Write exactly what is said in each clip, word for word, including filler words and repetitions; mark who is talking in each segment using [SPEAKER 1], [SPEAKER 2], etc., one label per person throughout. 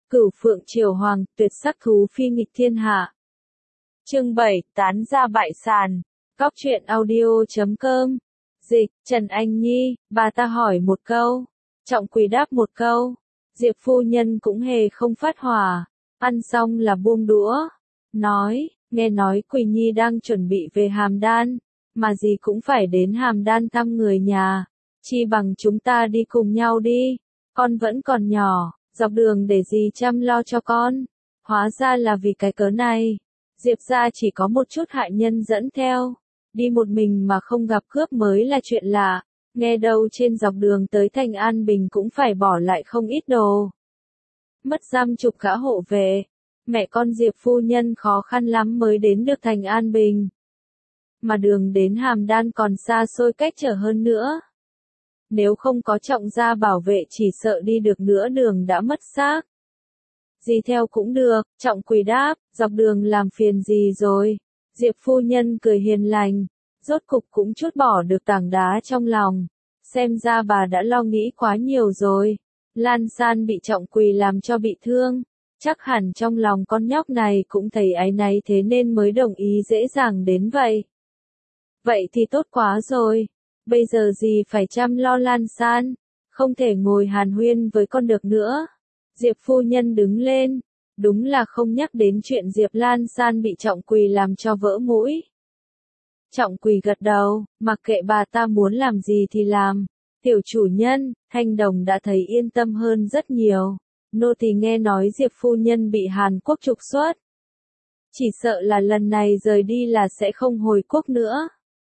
[SPEAKER 1] Cửu phượng triều hoàng, tuyệt sắc thú phi nghịch thiên hạ. Chương bảy, tán ra bại sàn. Góc truyện audio chấm com. Dịch, Trần Anh Nhi, bà ta hỏi một câu. Trọng Quỳ đáp một câu. Diệp phu nhân cũng hề không phát hỏa. Ăn xong là buông đũa. Nói, nghe nói Quỳ Nhi đang chuẩn bị về Hàm Đan. Mà gì cũng phải đến Hàm Đan thăm người nhà. Chi bằng chúng ta đi cùng nhau đi. Con vẫn còn nhỏ. Dọc đường để dì chăm lo cho con. Hóa ra là vì cái cớ này. Diệp gia chỉ có một chút hạ nhân dẫn theo. Đi một mình mà không gặp cướp mới là chuyện lạ. Nghe đâu trên dọc đường tới thành An Bình cũng phải bỏ lại không ít đồ. Mất dăm chục gã hộ vệ. Mẹ con Diệp phu nhân khó khăn lắm mới đến được thành An Bình. Mà đường đến Hàm Đan còn xa xôi cách trở hơn nữa. Nếu không có Trọng gia bảo vệ chỉ sợ đi được nửa đường đã mất xác. Dì theo cũng được, Trọng Quỳ đáp, dọc đường làm phiền gì rồi. Diệp phu nhân cười hiền lành, rốt cục cũng trút bỏ được tảng đá trong lòng. Xem ra bà đã lo nghĩ quá nhiều rồi. Lan San bị Trọng Quỳ làm cho bị thương. Chắc hẳn trong lòng con nhóc này cũng thấy áy náy thế nên mới đồng ý dễ dàng đến vậy. Vậy thì tốt quá rồi. Bây giờ gì phải chăm lo Lan San, không thể ngồi hàn huyên với con được nữa. Diệp phu nhân đứng lên, đúng là không nhắc đến chuyện Diệp Lan San bị Trọng Quỳ làm cho vỡ mũi. Trọng Quỳ gật đầu, mặc kệ bà ta muốn làm gì thì làm. Tiểu chủ nhân, Thanh Đồng đã thấy yên tâm hơn rất nhiều. Nô tỳ nghe nói Diệp phu nhân bị Hàn Quốc trục xuất. Chỉ sợ là lần này rời đi là sẽ không hồi quốc nữa.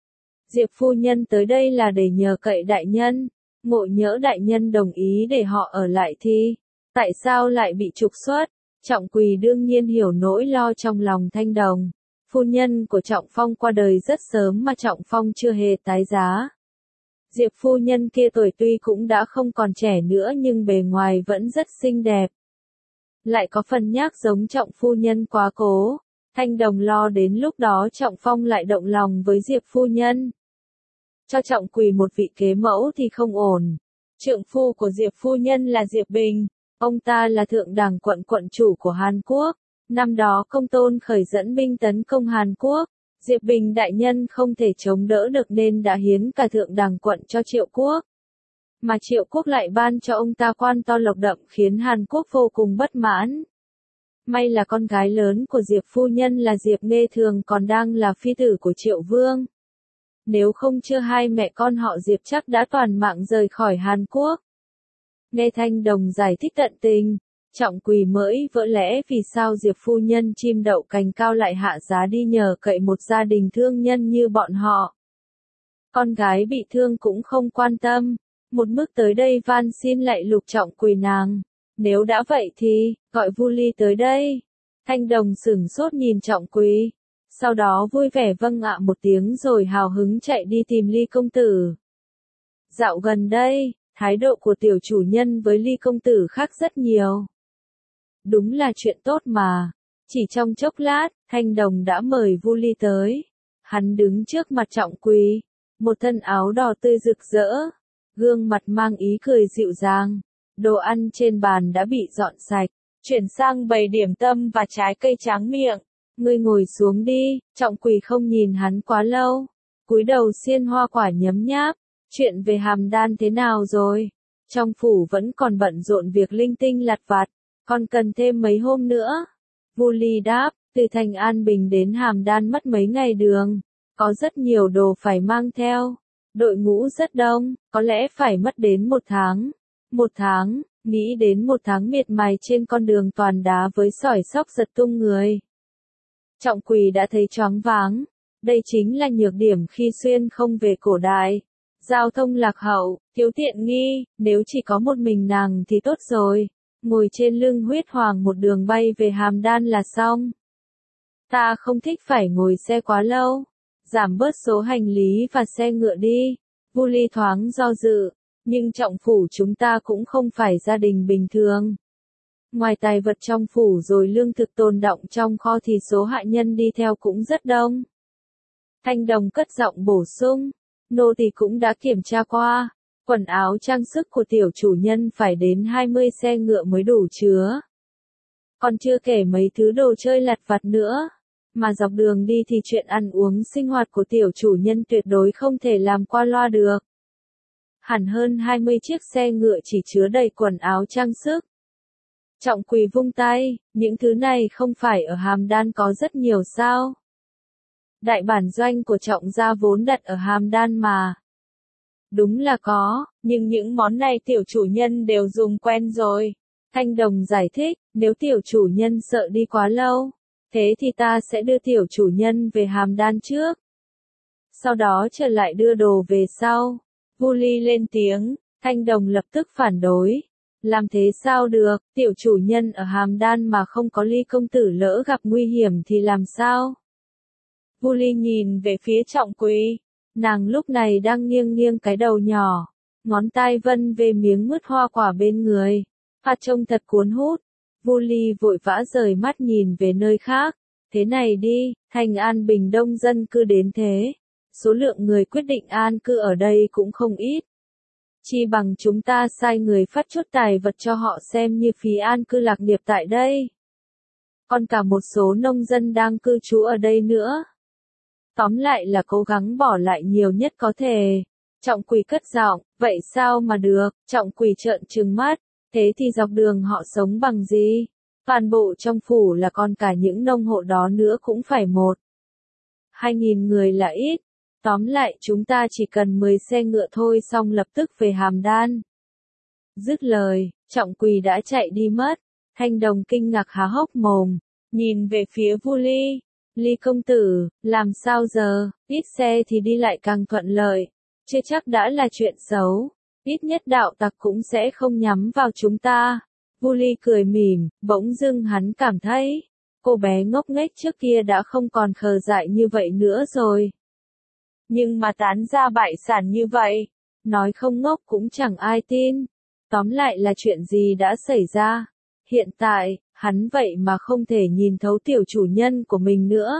[SPEAKER 1] Diệp phu nhân tới đây là để nhờ cậy đại nhân, ngộ nhỡ đại nhân đồng ý để họ ở lại thì, tại sao lại bị trục xuất? Trọng Quỳ đương nhiên hiểu nỗi lo trong lòng Thanh Đồng. Phu nhân của Trọng Phong qua đời rất sớm mà Trọng Phong chưa hề tái giá. Diệp phu nhân kia tuổi tuy cũng đã không còn trẻ nữa nhưng bề ngoài vẫn rất xinh đẹp. Lại có phần nhác giống Trọng phu nhân quá cố. Thanh Đồng lo đến lúc đó Trọng Phong lại động lòng với Diệp phu nhân. Cho Trọng Quỳ một vị kế mẫu thì không ổn. Trượng phu của Diệp phu nhân là Diệp Bình, ông ta là thượng đẳng quận quận chủ của Hàn Quốc. Năm đó Công Tôn khởi dẫn binh tấn công Hàn Quốc, Diệp Bình đại nhân không thể chống đỡ được nên đã hiến cả thượng đẳng quận cho Triệu Quốc. Mà Triệu Quốc lại ban cho ông ta quan to lộc đậm khiến Hàn Quốc vô cùng bất mãn. May là con gái lớn của Diệp phu nhân là Diệp Nghê Thường còn đang là phi tử của Triệu Vương. Nếu không chưa hai mẹ con họ Diệp chắc đã toàn mạng rời khỏi Hàn Quốc. Nghe Thanh Đồng giải thích tận tình, Trọng Quỳ mới vỡ lẽ vì sao Diệp phu nhân chim đậu cành cao lại hạ giá đi nhờ cậy một gia đình thương nhân như bọn họ. Con gái bị thương cũng không quan tâm, một bước tới đây van xin lại lục Trọng Quỳ nàng. Nếu đã vậy thì, gọi Vu Ly tới đây. Thanh Đồng sửng sốt nhìn Trọng Quỳ. Sau đó vui vẻ vâng ạ một tiếng rồi hào hứng chạy đi tìm Ly công tử. Dạo gần đây, thái độ của tiểu chủ nhân với Ly công tử khác rất nhiều. Đúng là chuyện tốt mà. Chỉ trong chốc lát, Thanh Đồng đã mời Vu Ly tới. Hắn đứng trước mặt Trọng Quỳ, một thân áo đỏ tươi rực rỡ, gương mặt mang ý cười dịu dàng. Đồ ăn trên bàn đã bị dọn sạch, chuyển sang bày điểm tâm và trái cây tráng miệng. Ngươi ngồi xuống đi. Trọng Quỳ không nhìn hắn quá lâu, cúi đầu xiên hoa quả nhấm nháp. Chuyện về Hàm Đan thế nào rồi? Trong phủ vẫn còn bận rộn việc linh tinh lặt vặt, còn cần thêm mấy hôm nữa. Vu Ly đáp, từ thành An Bình đến Hàm Đan mất mấy ngày đường, có rất nhiều đồ phải mang theo. Đội ngũ rất đông, có lẽ phải mất đến một tháng. Một tháng, nghĩ đến một tháng miệt mài trên con đường toàn đá với sỏi sóc giật tung người. Trọng Quỳ đã thấy choáng váng. Đây chính là nhược điểm khi xuyên không về cổ đại. Giao thông lạc hậu, thiếu tiện nghi, nếu chỉ có một mình nàng thì tốt rồi. Ngồi trên lưng huyết hoàng một đường bay về Hàm Đan là xong. Ta không thích phải ngồi xe quá lâu. Giảm bớt số hành lý và xe ngựa đi. Vu Ly thoáng do dự. Nhưng Trọng phủ chúng ta cũng không phải gia đình bình thường. Ngoài tài vật trong phủ rồi lương thực tồn đọng trong kho thì số hạ nhân đi theo cũng rất đông. Thanh Đồng cất giọng bổ sung, nô tỳ cũng đã kiểm tra qua, quần áo trang sức của tiểu chủ nhân phải đến hai mươi xe ngựa mới đủ chứa. Còn chưa kể mấy thứ đồ chơi lặt vặt nữa. Mà dọc đường đi thì chuyện ăn uống sinh hoạt của tiểu chủ nhân tuyệt đối không thể làm qua loa được. Hẳn hơn hai mươi chiếc xe ngựa chỉ chứa đầy quần áo trang sức. Trọng Quỳ vung tay, những thứ này không phải ở Hàm Đan có rất nhiều sao? Đại bản doanh của Trọng gia vốn đặt ở Hàm Đan mà. Đúng là có, nhưng những món này tiểu chủ nhân đều dùng quen rồi. Thanh Đồng giải thích, nếu tiểu chủ nhân sợ đi quá lâu, thế thì ta sẽ đưa tiểu chủ nhân về Hàm Đan trước. Sau đó trở lại đưa đồ về sau. Vu Ly lên tiếng, Thanh Đồng lập tức phản đối. Làm thế sao được, tiểu chủ nhân ở Hàm Đan mà không có Ly công tử lỡ gặp nguy hiểm thì làm sao? Vu Ly nhìn về phía Trọng Quỳ, nàng lúc này đang nghiêng nghiêng cái đầu nhỏ, ngón tay vân về miếng mứt hoa quả bên người, phát trông thật cuốn hút. Vu Ly vội vã rời mắt nhìn về nơi khác, thế này đi, thành An Bình đông dân cư đến thế, số lượng người quyết định an cư ở đây cũng không ít. Chi bằng chúng ta sai người phát chút tài vật cho họ xem như phí an cư lạc nghiệp tại đây. Còn cả một số nông dân đang cư trú ở đây nữa. Tóm lại là cố gắng bỏ lại nhiều nhất có thể. Trọng Quỳ cất giọng, vậy sao mà được, Trọng Quỳ trợn trừng mắt, thế thì dọc đường họ sống bằng gì? Toàn bộ trong phủ là còn cả những nông hộ đó nữa cũng phải một. Hai nghìn người là ít. Tóm lại chúng ta chỉ cần mười xe ngựa thôi xong lập tức về Hàm Đan. Dứt lời, Trọng Quỳ đã chạy đi mất. Thanh Đồng kinh ngạc há hốc mồm, nhìn về phía Vu Ly. Ly công tử, làm sao giờ, ít xe thì đi lại càng thuận lợi. Chưa chắc đã là chuyện xấu, ít nhất đạo tặc cũng sẽ không nhắm vào chúng ta. Vu Ly cười mỉm, bỗng dưng hắn cảm thấy, cô bé ngốc nghếch trước kia đã không còn khờ dại như vậy nữa rồi. Nhưng mà tán ra bại sản như vậy, nói không ngốc cũng chẳng ai tin. Tóm lại là chuyện gì đã xảy ra. Hiện tại, hắn vậy mà không thể nhìn thấu tiểu chủ nhân của mình nữa.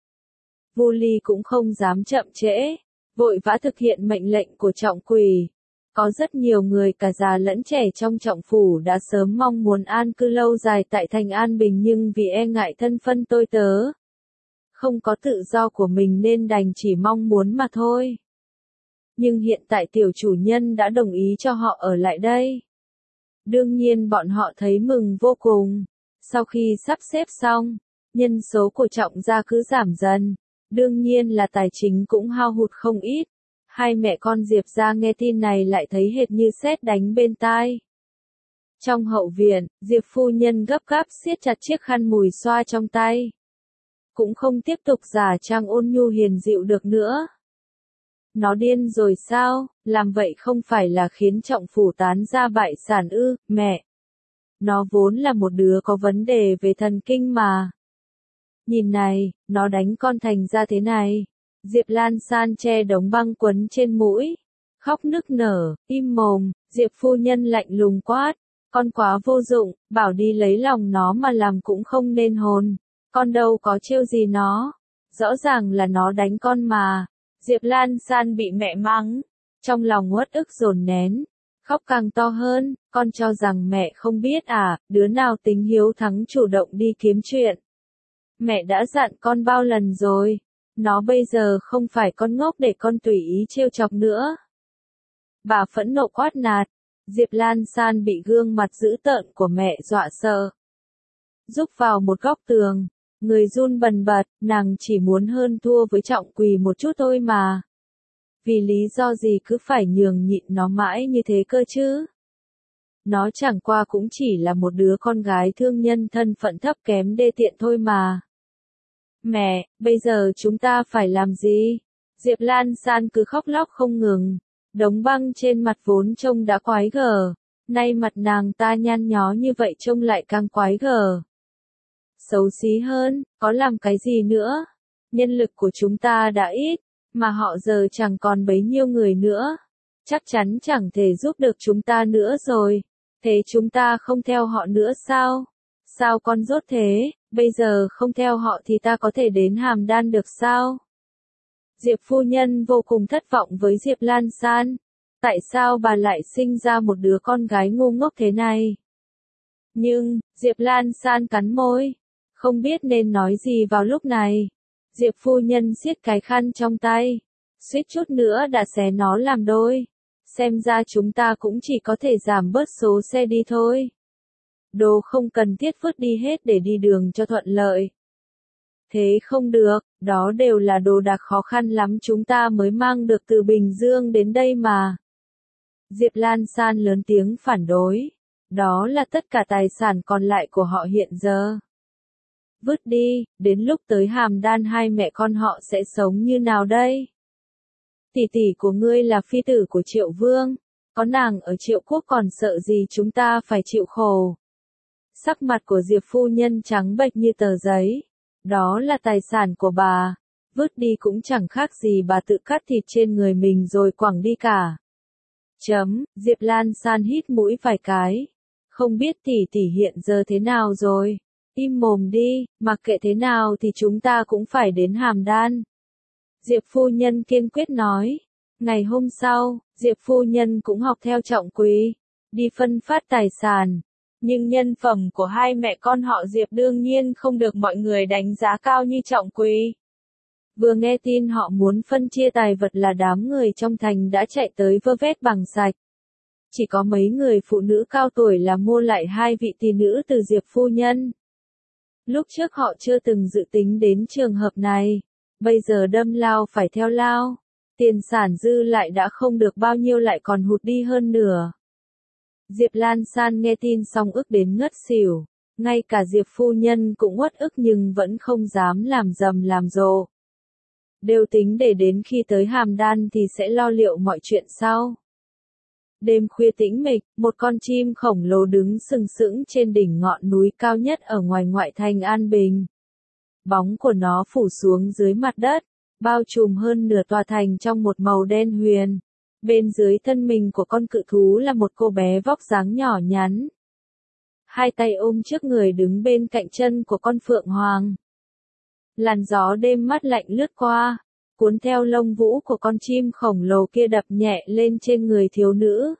[SPEAKER 1] Vu Ly cũng không dám chậm trễ, vội vã thực hiện mệnh lệnh của Trọng Quỳ. Có rất nhiều người cả già lẫn trẻ trong Trọng phủ đã sớm mong muốn an cư lâu dài tại thành An Bình nhưng vì e ngại thân phân tôi tớ, không có tự do của mình nên đành chỉ mong muốn mà thôi. Nhưng hiện tại tiểu chủ nhân đã đồng ý cho họ ở lại đây. Đương nhiên bọn họ thấy mừng vô cùng. Sau khi sắp xếp xong, nhân số của Trọng gia cứ giảm dần. Đương nhiên là tài chính cũng hao hụt không ít. Hai mẹ con Diệp gia nghe tin này lại thấy hệt như sét đánh bên tai. Trong hậu viện, Diệp phu nhân gấp gáp siết chặt chiếc khăn mùi xoa trong tay. Cũng không tiếp tục giả trang ôn nhu hiền dịu được nữa. Nó điên rồi sao, làm vậy không phải là khiến Trọng phủ tán ra bại sản ư, mẹ. Nó vốn là một đứa có vấn đề về thần kinh mà. Nhìn này, nó đánh con thành ra thế này. Diệp Lan San che đống băng quấn trên mũi. Khóc nức nở, im mồm, Diệp phu nhân lạnh lùng quát. Con quá vô dụng, bảo đi lấy lòng nó mà làm cũng không nên hồn. Con đâu có trêu gì nó. Rõ ràng là nó đánh con mà. Diệp Lan San bị mẹ mắng. Trong lòng uất ức dồn nén. Khóc càng to hơn, con cho rằng mẹ không biết à, đứa nào tính hiếu thắng chủ động đi kiếm chuyện. Mẹ đã dặn con bao lần rồi. Nó bây giờ không phải con ngốc để con tùy ý trêu chọc nữa. Bà phẫn nộ quát nạt. Diệp Lan San bị gương mặt dữ tợn của mẹ dọa sợ. Rúc vào một góc tường. Người run bần bật, nàng chỉ muốn hơn thua với Trọng Quỳ một chút thôi mà. Vì lý do gì cứ phải nhường nhịn nó mãi như thế cơ chứ? Nó chẳng qua cũng chỉ là một đứa con gái thương nhân thân phận thấp kém đê tiện thôi mà. Mẹ, bây giờ chúng ta phải làm gì? Diệp Lan San cứ khóc lóc không ngừng. Đống băng trên mặt vốn trông đã quái gở. Nay mặt nàng ta nhăn nhó như vậy trông lại càng quái gở. Xấu xí hơn, có làm cái gì nữa? Nhân lực của chúng ta đã ít, mà họ giờ chẳng còn bấy nhiêu người nữa. Chắc chắn chẳng thể giúp được chúng ta nữa rồi. Thế chúng ta không theo họ nữa sao? Sao con dốt thế, bây giờ không theo họ thì ta có thể đến Hàm Đan được sao? Diệp phu nhân vô cùng thất vọng với Diệp Lan San. Tại sao bà lại sinh ra một đứa con gái ngu ngốc thế này? Nhưng, Diệp Lan San cắn môi, không biết nên nói gì vào lúc này. Diệp phu nhân siết cái khăn trong tay, suýt chút nữa đã xé nó làm đôi. Xem ra chúng ta cũng chỉ có thể giảm bớt số xe đi thôi. Đồ không cần thiết vứt đi hết để đi đường cho thuận lợi. Thế không được, đó đều là đồ đạc khó khăn lắm chúng ta mới mang được từ Bình Dương đến đây mà. Diệp Lan San lớn tiếng phản đối. Đó là tất cả tài sản còn lại của họ hiện giờ. Vứt đi, đến lúc tới Hàm Đan hai mẹ con họ sẽ sống như nào đây? Tỷ tỷ của ngươi là phi tử của Triệu Vương, có nàng ở Triệu Quốc còn sợ gì chúng ta phải chịu khổ. Sắc mặt của Diệp phu nhân trắng bệch như tờ giấy. Đó là tài sản của bà, vứt đi cũng chẳng khác gì bà tự cắt thịt trên người mình rồi quẳng đi cả. Chấm, Diệp Lan San hít mũi vài cái. Không biết tỷ tỷ hiện giờ thế nào rồi? Im mồm đi, mặc kệ thế nào thì chúng ta cũng phải đến Hàm Đan. Diệp phu nhân kiên quyết nói. Ngày hôm sau, Diệp phu nhân cũng học theo Trọng Quý, đi phân phát tài sản. Nhưng nhân phẩm của hai mẹ con họ Diệp đương nhiên không được mọi người đánh giá cao như Trọng Quý. Vừa nghe tin họ muốn phân chia tài vật là đám người trong thành đã chạy tới vơ vét bằng sạch. Chỉ có mấy người phụ nữ cao tuổi là mua lại hai vị tỷ nữ từ Diệp phu nhân. Lúc trước họ chưa từng dự tính đến trường hợp này, bây giờ đâm lao phải theo lao, tiền sản dư lại đã không được bao nhiêu lại còn hụt đi hơn nửa. Diệp Lan San nghe tin xong ức đến ngất xỉu, ngay cả Diệp phu nhân cũng uất ức nhưng vẫn không dám làm rầm làm rộ. Đều tính để đến khi tới Hàm Đan thì sẽ lo liệu mọi chuyện sau. Đêm khuya tĩnh mịch, một con chim khổng lồ đứng sừng sững trên đỉnh ngọn núi cao nhất ở ngoài ngoại thành An Bình. Bóng của nó phủ xuống dưới mặt đất, bao trùm hơn nửa tòa thành trong một màu đen huyền. Bên dưới thân mình của con cự thú là một cô bé vóc dáng nhỏ nhắn. Hai tay ôm trước người đứng bên cạnh chân của con phượng hoàng. Làn gió đêm mát lạnh lướt qua, cuốn theo lông vũ của con chim khổng lồ kia đập nhẹ lên trên người thiếu nữ.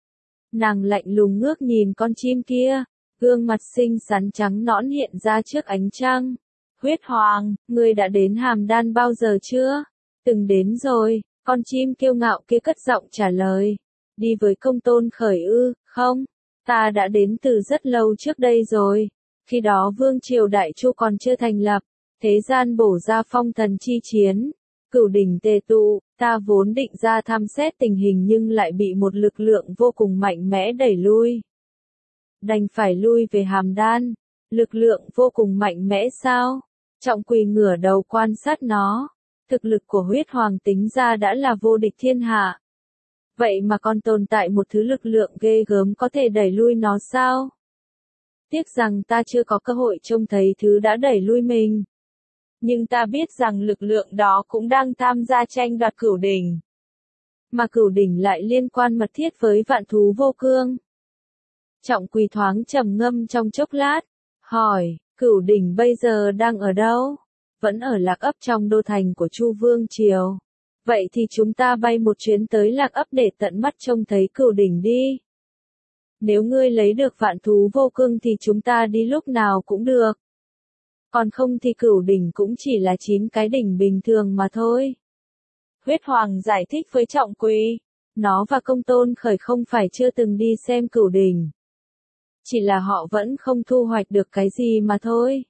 [SPEAKER 1] Nàng lạnh lùng ngước nhìn con chim kia, gương mặt xinh xắn trắng nõn hiện ra trước ánh trăng. Huyết Hoàng, ngươi đã đến Hàm Đan bao giờ chưa? Từng đến rồi, con chim kiêu ngạo kia cất giọng trả lời. Đi với công tôn khởi ư, không? Ta đã đến từ rất lâu trước đây rồi. Khi đó Vương Triều Đại Chu còn chưa thành lập, thế gian bổ ra phong thần chi chiến. Cửu đỉnh tề tụ, ta vốn định ra thăm xét tình hình nhưng lại bị một lực lượng vô cùng mạnh mẽ đẩy lui. Đành phải lui về Hàm Đan. Lực lượng vô cùng mạnh mẽ sao? Trọng Quỳ ngửa đầu quan sát nó. Thực lực của Huyết Hoàng tính ra đã là vô địch thiên hạ. Vậy mà còn tồn tại một thứ lực lượng ghê gớm có thể đẩy lui nó sao? Tiếc rằng ta chưa có cơ hội trông thấy thứ đã đẩy lui mình. Nhưng ta biết rằng lực lượng đó cũng đang tham gia tranh đoạt cửu đỉnh. Mà cửu đỉnh lại liên quan mật thiết với vạn thú vô cương. Trọng Quỳ thoáng trầm ngâm trong chốc lát, hỏi, cửu đỉnh bây giờ đang ở đâu? Vẫn ở Lạc Ấp trong đô thành của Chu Vương Triều. Vậy thì chúng ta bay một chuyến tới Lạc Ấp để tận mắt trông thấy cửu đỉnh đi. Nếu ngươi lấy được vạn thú vô cương thì chúng ta đi lúc nào cũng được. Còn không thì cửu đỉnh cũng chỉ là chín cái đỉnh bình thường mà thôi. Huyết Hoàng giải thích với Trọng Quỳ. Nó và công tôn khởi không phải chưa từng đi xem cửu đỉnh. Chỉ là họ vẫn không thu hoạch được cái gì mà thôi.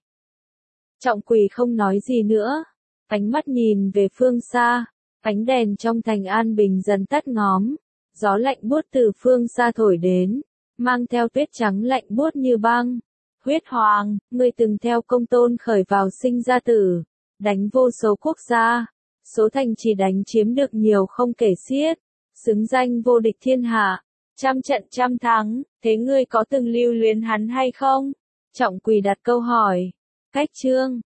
[SPEAKER 1] Trọng Quỳ không nói gì nữa. Ánh mắt nhìn về phương xa. Ánh đèn trong thành An Bình dần tắt ngóm. Gió lạnh buốt từ phương xa thổi đến. Mang theo tuyết trắng lạnh buốt như băng. Huyết Hoàng, ngươi từng theo công tôn khởi vào sinh ra tử. Đánh vô số quốc gia. Số thành chỉ đánh chiếm được nhiều không kể xiết. Xứng danh vô địch thiên hạ. Trăm trận trăm thắng, thế ngươi có từng lưu luyến hắn hay không? Trọng Quỳ đặt câu hỏi. Cách chương